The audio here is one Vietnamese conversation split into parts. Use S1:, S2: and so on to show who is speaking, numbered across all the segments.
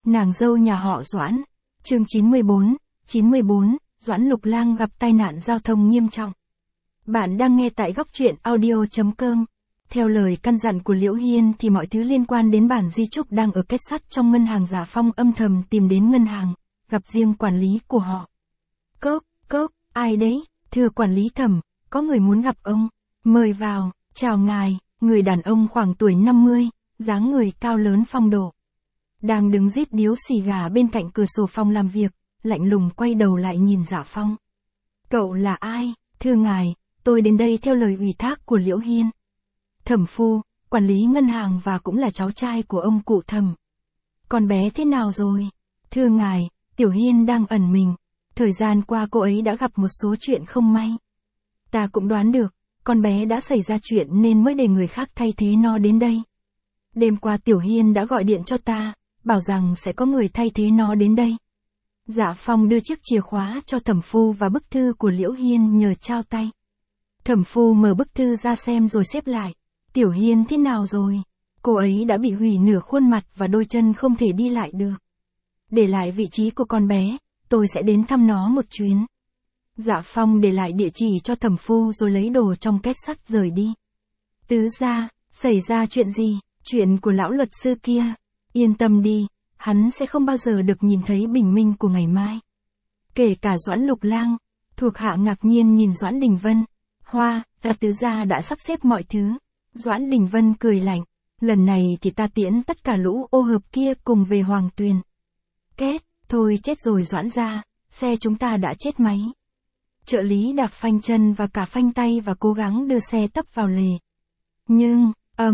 S1: Nàng dâu nhà họ Doãn. Chương 94, Doãn Lục Lang gặp tai nạn giao thông nghiêm trọng. Bạn đang nghe tại góc truyện audio.com. Theo lời căn dặn của Liễu Hiên thì mọi thứ liên quan đến bản di chúc đang ở kết sắt trong ngân hàng Giả Phong âm thầm tìm đến ngân hàng, gặp riêng quản lý của họ. Cốc, ai đấy? Thưa quản lý Thẩm, có người muốn gặp ông. Mời vào, chào ngài. Người đàn ông khoảng tuổi 50, dáng người cao lớn phong độ. Đang đứng rít điếu xì gà bên cạnh cửa sổ phòng làm việc, lạnh lùng quay đầu lại nhìn Giả Phong. Cậu là ai? Thưa ngài, tôi đến đây theo lời ủy thác của Liễu Hiên. Thẩm phu, quản lý ngân hàng và cũng là cháu trai của ông cụ Thẩm. Con bé thế nào rồi? Thưa ngài, Tiểu Hiên đang ẩn mình. Thời gian qua cô ấy đã gặp một số chuyện không may. Ta cũng đoán được, con bé đã xảy ra chuyện nên mới để người khác thay thế nó đến đây. Đêm qua Tiểu Hiên đã gọi điện cho ta, bảo rằng sẽ có người thay thế nó đến đây. Giả Phong đưa chiếc chìa khóa cho Thẩm phu và bức thư của Liễu Hiên nhờ trao tay. Thẩm phu mở bức thư ra xem rồi xếp lại. Tiểu Hiên thế nào rồi? Cô ấy đã bị hủy nửa khuôn mặt và đôi chân không thể đi lại được. Để lại vị trí của con bé, tôi sẽ đến thăm nó một chuyến. Giả Phong để lại địa chỉ cho Thẩm phu rồi lấy đồ trong két sắt rời đi. Tứ gia, xảy ra chuyện gì? Chuyện của lão luật sư kia. Yên tâm đi, hắn sẽ không bao giờ được nhìn thấy bình minh của ngày mai. Kể cả Doãn Lục Lang. Thuộc hạ ngạc nhiên nhìn Doãn Đình Vân. Tứ gia đã sắp xếp mọi thứ. Doãn Đình Vân cười lạnh. Lần này thì ta tiễn tất cả lũ ô hợp kia cùng về Hoàng Tuyền. Két, thôi chết rồi Doãn gia, xe chúng ta đã chết máy. Trợ lý đạp phanh chân và cả phanh tay và cố gắng đưa xe tấp vào lề. Nhưng,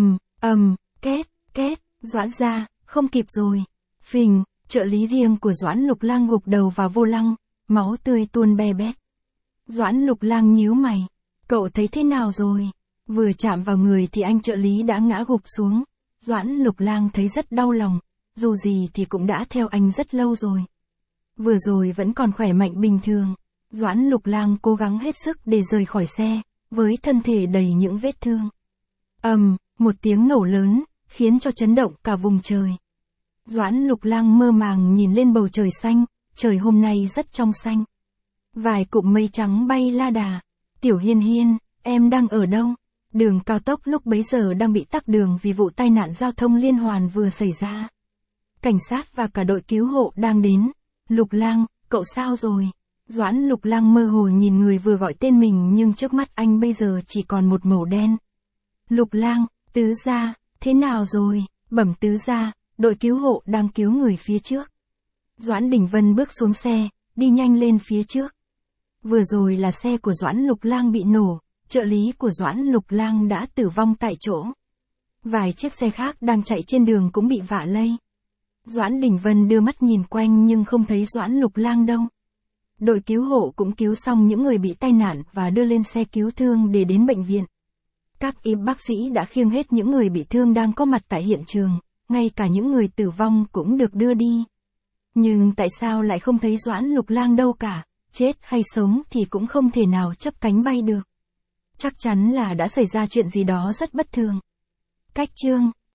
S1: két, Doãn gia, không kịp rồi. Phình, trợ lý riêng của Doãn Lục Lang gục đầu vào vô lăng, máu tươi tuôn be bét. Doãn Lục Lang nhíu mày. Cậu thấy thế nào rồi? Vừa chạm vào người thì anh trợ lý đã ngã gục xuống. Doãn Lục Lang thấy rất đau lòng, dù gì thì cũng đã theo anh rất lâu rồi. Vừa rồi vẫn còn khỏe mạnh bình thường. Doãn Lục Lang cố gắng hết sức để rời khỏi xe, với thân thể đầy những vết thương. Một tiếng nổ lớn, khiến cho chấn động cả vùng trời. Doãn Lục Lang mơ màng nhìn lên bầu trời xanh, trời hôm nay rất trong xanh. Vài cụm mây trắng bay la đà. Tiểu Hiên Hiên, em đang ở đâu? Đường cao tốc lúc bấy giờ đang bị tắc đường vì vụ tai nạn giao thông liên hoàn vừa xảy ra. Cảnh sát và cả đội cứu hộ đang đến. Lục Lang, cậu sao rồi? Doãn Lục Lang mơ hồ nhìn người vừa gọi tên mình nhưng trước mắt anh bây giờ chỉ còn một màu đen. Lục Lang, tứ gia, thế nào rồi? Bẩm tứ gia, đội cứu hộ đang cứu người phía trước. Doãn Đình Vân bước xuống xe, đi nhanh lên phía trước. Vừa rồi là xe của Doãn Lục Lang bị nổ, trợ lý của Doãn Lục Lang đã tử vong tại chỗ. Vài chiếc xe khác đang chạy trên đường cũng bị vạ lây. Doãn Đình Vân đưa mắt nhìn quanh nhưng không thấy Doãn Lục Lang đâu. Đội cứu hộ cũng cứu xong những người bị tai nạn và đưa lên xe cứu thương để đến bệnh viện. Các y bác sĩ đã khiêng hết những người bị thương đang có mặt tại hiện trường, ngay cả những người tử vong cũng được đưa đi. Nhưng tại sao lại không thấy Doãn Lục Lang đâu cả, chết hay sống thì cũng không thể nào chắp cánh bay được. Chắc chắn là đã xảy ra chuyện gì đó rất bất thường. Cách chương